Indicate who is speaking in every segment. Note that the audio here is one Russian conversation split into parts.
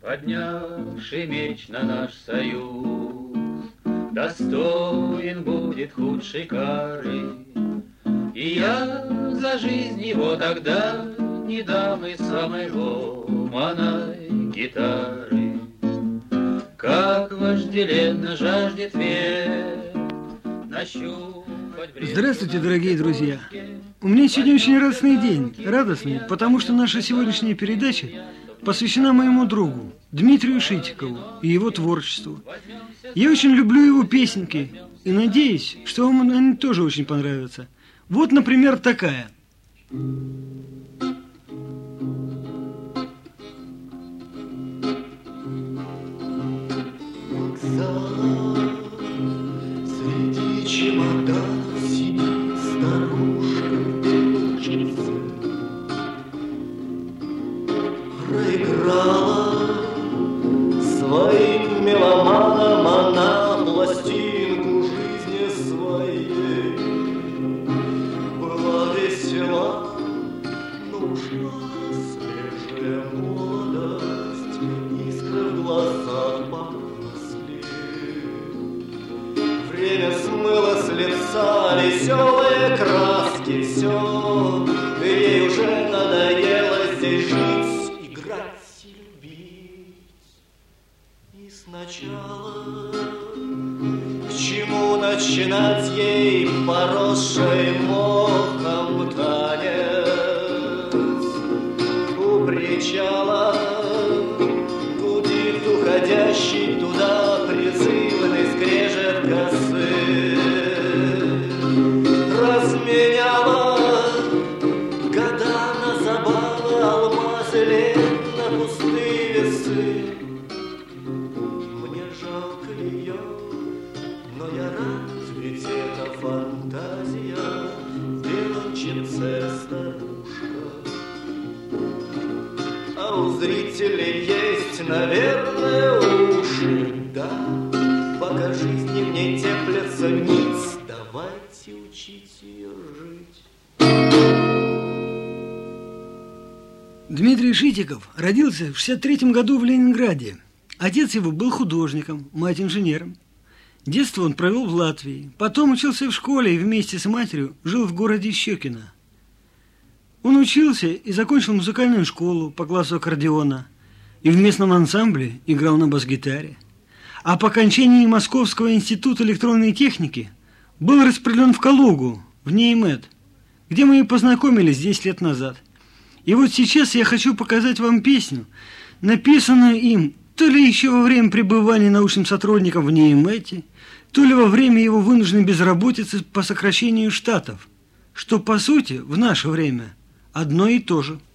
Speaker 1: поднявший меч на наш союз, достоин будет худшей кары. И я за жизнь его тогда не дам и самой ломаной гитары. Как вожделенно жаждет век нащупать бред.
Speaker 2: Здравствуйте, дорогие друзья! У меня сегодня очень радостный день. Радостный, потому что наша сегодняшняя передача посвящена моему другу Дмитрию Шитикову и его творчеству. Я очень люблю его песенки и надеюсь, что вам они тоже очень понравятся. Вот, например, такая.
Speaker 3: Среди чемоданов сидит старушка, проиграла своим меломанам она пластинку жизни своей. Была весела, но ушла свежая молодость, искры в глазах погасли. Время смыло с лица веселые краски, все, ей уже надоело здесь жить, играть и любить. И сначала к чему начинать ей поросшей мохом танец? У причала гудит уходящий туда призывный скрежет косы. Разменяла года на забавы, алмазы лет на пустые весы. Мне жалко ее, но я рад, ведь это фантазия, девочице старушка. А у зрителей есть, наверное, уши, да, пока жизни в ней теплятся ниц, давайте учить ее жить.
Speaker 2: Дмитрий Шитиков родился в 1963 году в Ленинграде. Отец его был художником, мать инженером. Детство он провел в Латвии, потом учился в школе и вместе с матерью жил в городе Щекино. Он учился и закончил музыкальную школу по классу аккордеона и в местном ансамбле играл на бас-гитаре. А по окончании Московского института электронной техники был распределен в Калугу, в НИИМЭД, где мы и познакомились 10 лет назад. И вот сейчас я хочу показать вам песню, написанную им то ли еще во время пребывания научным сотрудником в НИИМЭДе, то ли во время его вынужденной безработицы по сокращению штатов, что, по сути, в наше время одно и то же.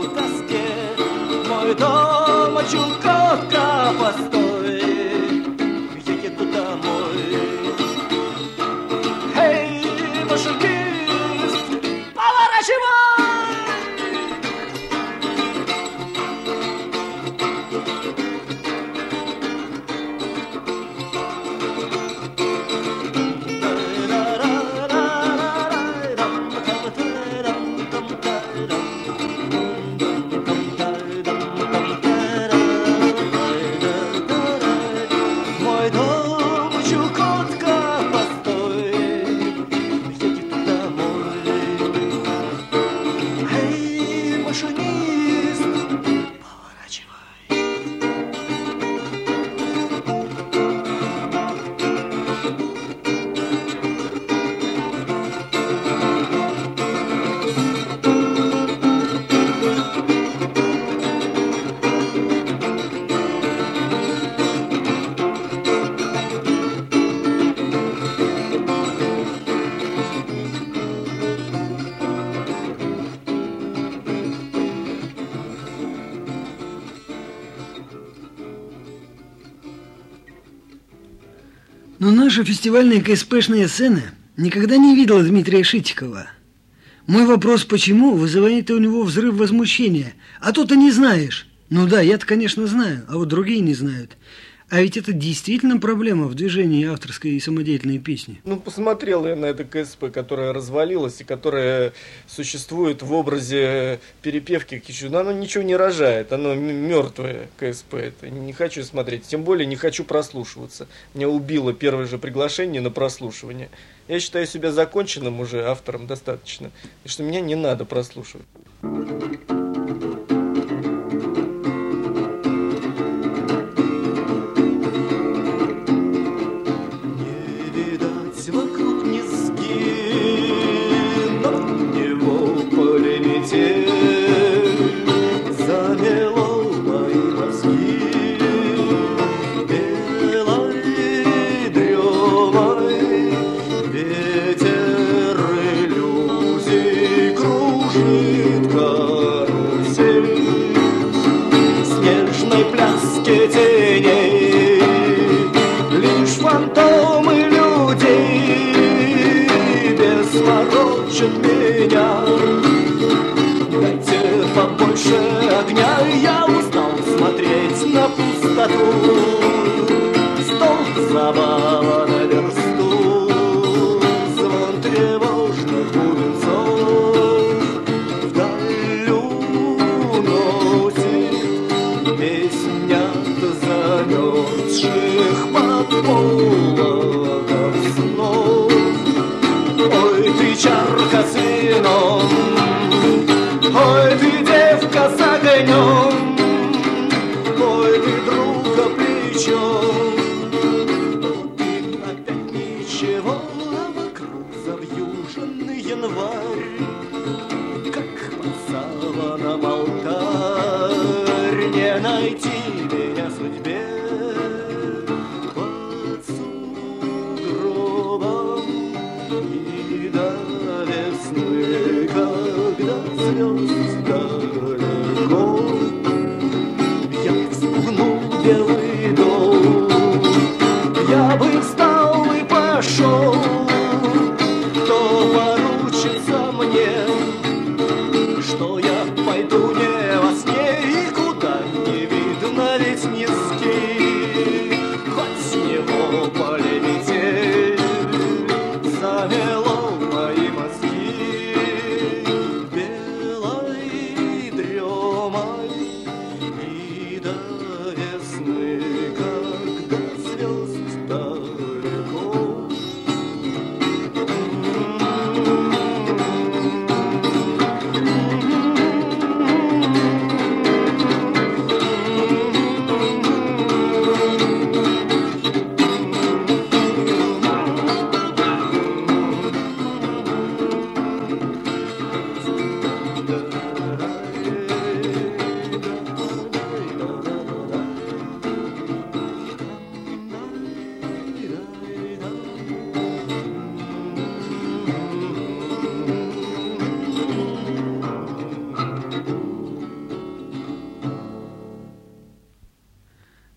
Speaker 3: тоске. Мой дом Чулковка, постой, я еду домой. Эй, машинист, поворачивай!
Speaker 2: Но наша фестивальная КСПшная сцена никогда не видела Дмитрия Шитикова. Мой вопрос «почему?» вызывает у него взрыв возмущения. А то ты не знаешь. Ну да, я-то, конечно, знаю, а вот другие не знают. А ведь это действительно проблема в движении авторской и самодеятельной песни.
Speaker 4: Ну, посмотрел я на это КСП, которое развалилось и которое существует в образе перепевки Кичу. Но оно ничего не рожает, оно мертвое КСП. Это не хочу смотреть, тем более не хочу прослушиваться. Меня убило первое же приглашение на прослушивание. Я считаю себя законченным уже автором достаточно, и что меня не надо прослушивать.
Speaker 3: Меня. Дайте побольше огня, я устал смотреть на пустоту. Стол забава на версту, звон тревожных бубенцов вдаль уносит песня замерзших под пологом снов. Ой, ты чарка с вином, ой, ты девка с огнем, ой, ты друга плечом. Ты опять ничего, а вокруг завьюженный январь, как под саваном алтарь. Не найти меня судьбе под сугробом. И до весны, когда звезд далеко,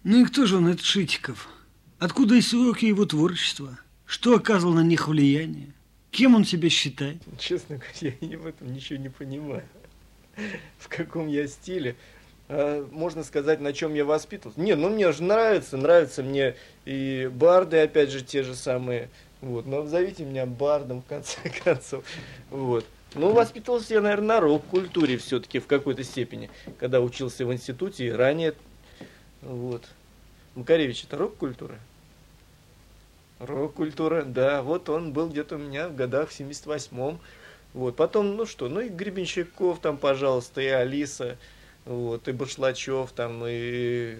Speaker 2: Ну и кто же он, этот Шитиков? Откуда истоки его творчества? Что оказывал на них влияние? Кем он себя считает?
Speaker 4: Честно говоря, я в этом ничего не понимаю. В каком я стиле. Можно сказать, на чем я воспитывался. Не, ну мне же нравятся мне и барды, опять же, те же самые. Вот, но зовите меня бардом, в конце концов. Вот. Ну, воспитывался я, наверное, на рок-культуре все-таки в какой-то степени, когда учился в институте и ранее. Вот. Макаревич, это рок-культура? Рок-культура, да. Вот он был где-то у меня в годах в 78-м. Вот. Потом, ну что, ну и Гребенщиков там, пожалуйста, и Алиса, вот, и Башлачев там, и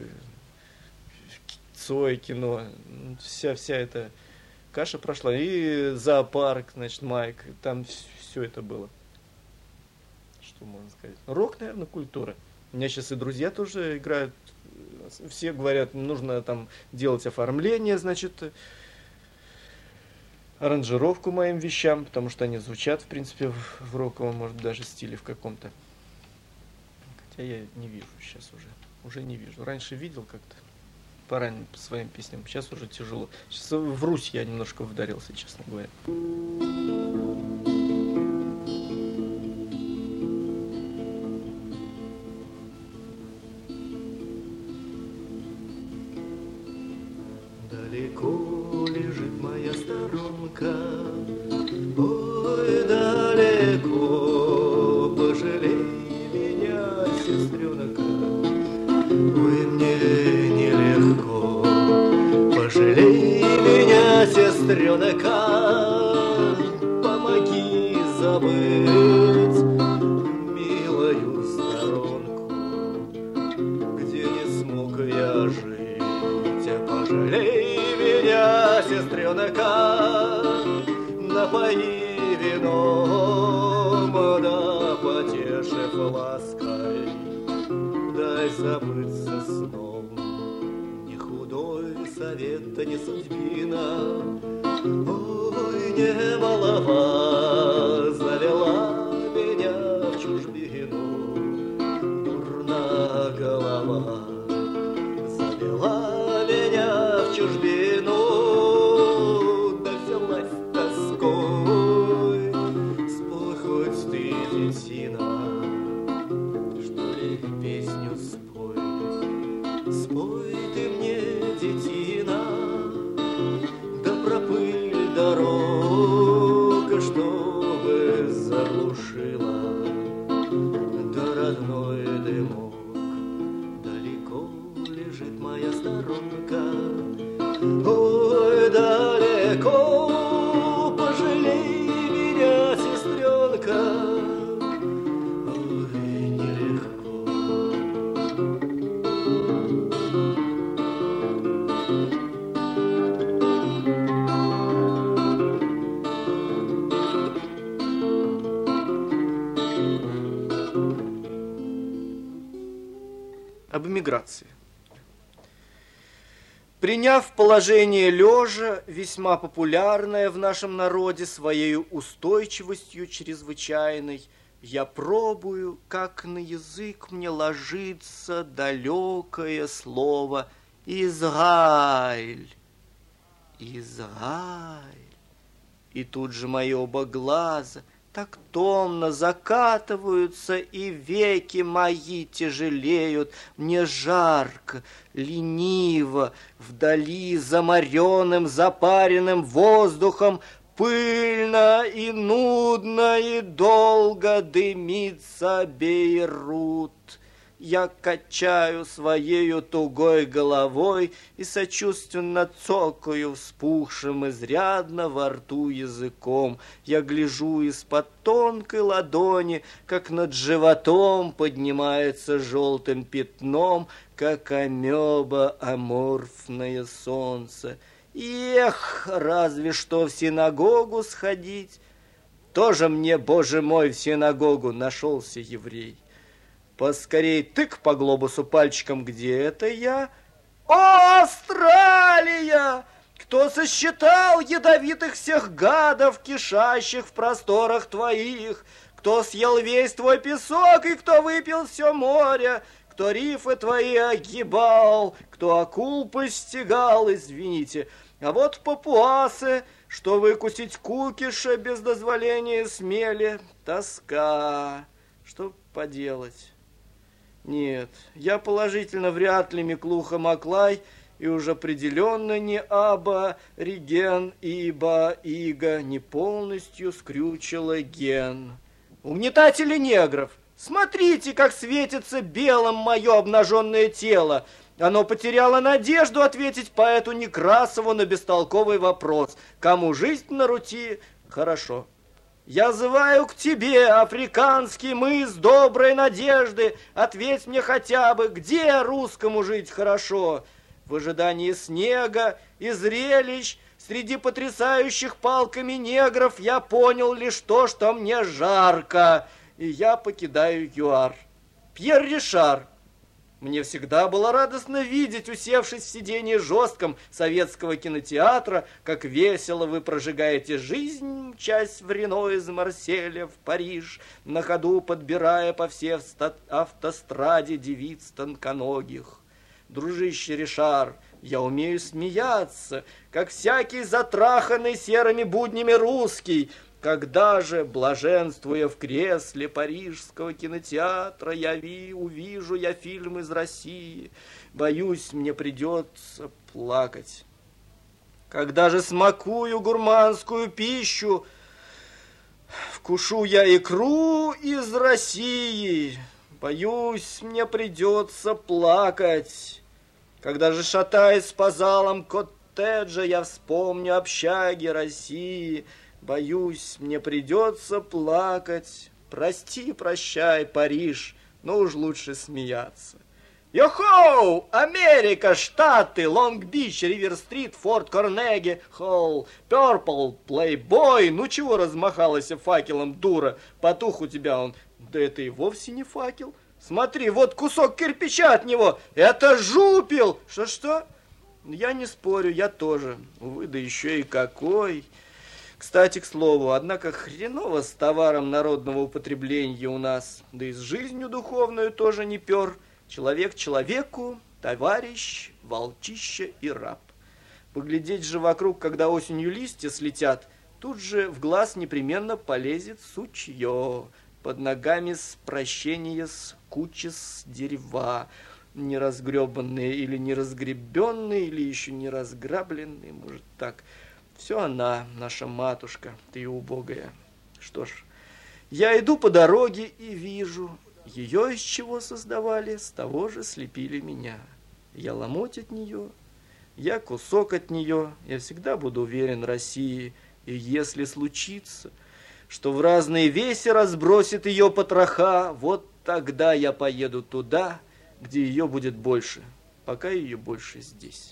Speaker 4: Цой, кино. Вся эта каша прошла. И зоопарк, значит, Майк. Там все это было. Что можно сказать? Рок, наверное, культура. У меня сейчас и друзья тоже играют. Все говорят, нужно там делать оформление, значит, аранжировку моим вещам, потому что они звучат, в принципе, в роковом, может, даже стиле в каком-то. Хотя я не вижу сейчас уже не вижу. Раньше видел как-то по своим песням, сейчас уже тяжело. Сейчас в Русь я немножко вдарился, честно говоря.
Speaker 3: Далеко лежит моя сторонка, ой, далеко, пожалей меня, сестренка, ой, мне нелегко, пожалей меня, сестренка, помоги забыть милую сторонку, где не смог я жить, пожалей меня, сестренка, напои вином, да потешив лаской, дай забыться сном. Не худой совет, да не судьбина, ой, не малова завела меня в чужбину, дурна голова завела меня в чужбину, да взялась тоской. Спой хоть ты, детина, что ли песню спой. Спой ты мне, детина, да про пыль дорог, чтобы заглушила, да родной дымок. Далеко лежит моя сторонка, ой, далеко, пожалей меня, сестренка, ой, нелегко.
Speaker 4: Об эмиграции. Приняв положение лежа, весьма популярное в нашем народе своей устойчивостью чрезвычайной, я пробую, как на язык мне ложится далекое слово «Израиль». Израиль. И тут же мои оба глаза так томно закатываются, и веки мои тяжелеют. Мне жарко, лениво, вдали заморенным, запаренным воздухом пыльно и нудно, и долго дымится Бейрут. Я качаю своею тугой головой и сочувственно цокаю вспухшим изрядно во рту языком. Я гляжу из-под тонкой ладони, как над животом поднимается желтым пятном, как амеба аморфное солнце. Эх, разве что в синагогу сходить. Тоже мне, боже мой, в синагогу нашелся еврей. Поскорей тык по глобусу пальчиком, где это я? О, Австралия! Кто сосчитал ядовитых всех гадов, кишащих в просторах твоих? Кто съел весь твой песок и кто выпил все море?
Speaker 3: кто рифы твои огибал, кто акул постигал, извините. А вот папуасы, что выкусить кукиша без дозволения смели, тоска. Что поделать? Нет, я положительно вряд ли Миклуха Маклай, и уж определенно не Аба, Риген, Иба, Ига не полностью скрючила ген. Угнетатели негров, смотрите, как светится белым мое обнаженное тело. Оно потеряло надежду ответить поэту Некрасову на бестолковый вопрос. Кому жизнь на рути? Хорошо. Я зываю к тебе, африканский мыс доброй надежды. Ответь мне хотя бы, где русскому жить хорошо? В ожидании снега и зрелищ среди потрясающих палками негров я понял лишь то, что мне жарко, и я покидаю ЮАР. Пьер Ришар. Мне всегда было радостно видеть, усевшись в сидении жестком советского кинотеатра, как весело вы прожигаете жизнь, часть в Рено из Марселя в Париж, на ходу подбирая по всей автостраде девиц тонконогих. Дружище Ришар, я умею смеяться, как всякий затраханный серыми буднями русский. Когда же, блаженствуя в кресле парижского кинотеатра, увижу я фильм из России, боюсь, мне придется плакать. Когда же смакую гурманскую пищу, вкушу я икру из России, боюсь, мне придется плакать. Когда же, шатаясь по залам коттеджа, я вспомню общаги России, боюсь, мне придется плакать. Прости, прощай, Париж, но уж лучше смеяться. Йо-хоу! Америка, Штаты, Лонг-Бич, Ривер-стрит, Форт Карнеги, Холл, Пёрпл, Плейбой. Ну чего размахалась факелом, дура? Потух у тебя он. Да это и вовсе не факел. Смотри, вот кусок кирпича от него. Это жупел. Что? Я не спорю, я тоже. Увы, да еще и какой. Кстати, к слову, однако хреново с товаром народного употребления у нас. Да и с жизнью духовную тоже не пер. Человек человеку, товарищ, волчище и раб. Поглядеть же вокруг, когда осенью листья слетят, тут же в глаз непременно полезет сучье. Под ногами с прощения с кучи с дерева, неразгребанные или неразгребенные, или еще не разграбленные, может так. Все она, наша матушка, ты убогая. Что ж, я иду по дороге и вижу, ее из чего создавали, с того же слепили меня. Я ломоть от нее, я кусок от нее, я всегда буду уверен России, и если случится, что в разные веси разбросит ее потроха, вот тогда я поеду туда, где ее будет больше, пока ее больше здесь.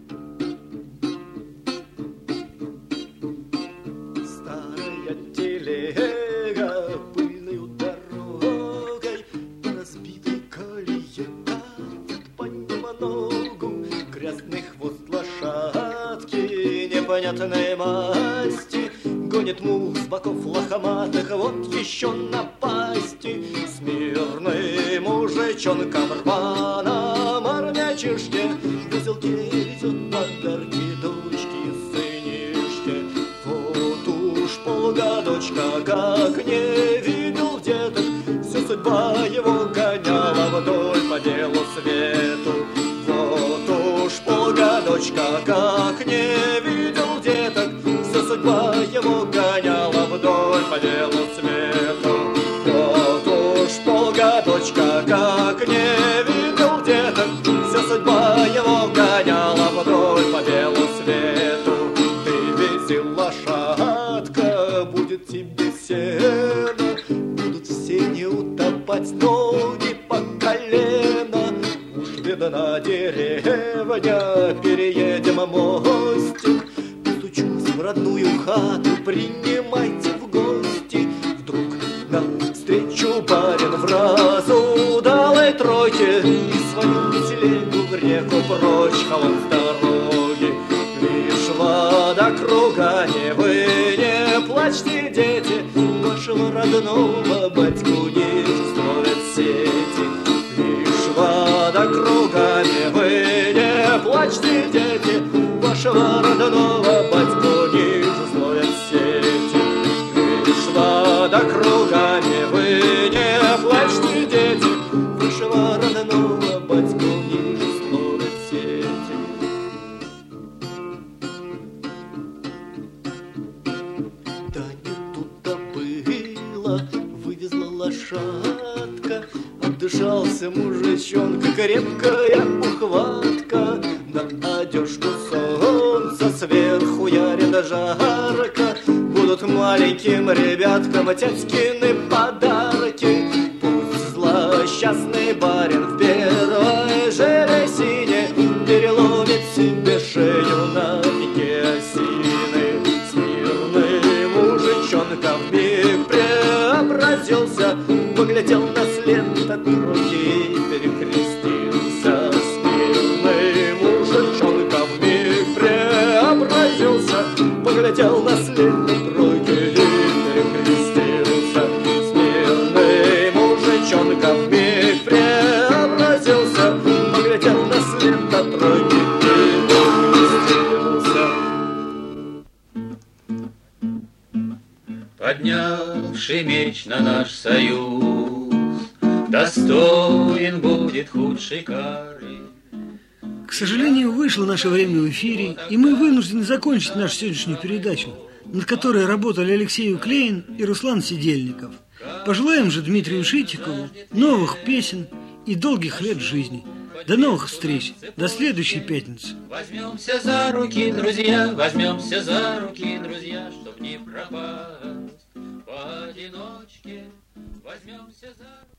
Speaker 3: Старая телега пыльной дорогой по разбитой колее катит по небоногу грязный хвост лошадки непонятной масти. Гонит мух с боков лохматых, вот еще напасти. Смирный мужичонка в рваном армячишке в узелке везет подарки дочки сынишке. Вот уж полгодочка, как не видел в деток, вся судьба его гоняла вдоль по белу свету. Вот уж полгодочка, как не видел в деток, вся судьба его гоняла вдоль по белу свету. Вот уж полгодочка, как не видел деток, вся судьба его гоняла вдоль по белу свету. Ты весел, лошадка, будет тебе сено, будут все не утопать ноги по колено. Уж видно деревня, переедем мостик, постучусь в родную хату, принимайте в гости. Вдруг навстречу барин в разудалой тройке кругами, вы не плачьте, дети, вашего родного батьку ниже словят сети. Вышла да кругами, вы не плачьте, дети, вашего родного батьку ниже словят сети. Да не тут-то было, вывезла лошадка, отдышался мужичонка, крепкая ухватка, на одежку солнца сверху ярит жарко. Будут маленьким ребяткам тятькины подарки. Пусть злосчастный барин в первой же росине переломит себе шею на пике осины. Смирный мужичонка вмиг преобразился, поглядел на след от руки и перекрестился. Смирный мужичонка вмиг преобразился, поглядел на след от руки и перекрестился. Смирный мужичонка вмиг преобразился, поглядел на след от руки и перекрестился.
Speaker 1: Поднявший меч на наш союз, достоин будет худшей кары.
Speaker 2: К сожалению, вышло наше время в эфире, и мы вынуждены закончить нашу сегодняшнюю передачу, над которой работали Алексей Уклеин и Руслан Сидельников. Пожелаем же Дмитрию Шитикову новых песен и долгих лет жизни. До новых встреч, до следующей пятницы.
Speaker 1: Возьмемся за руки, друзья, возьмемся за руки, друзья, чтоб не пропасть поодиночке. Возьмемся за руки.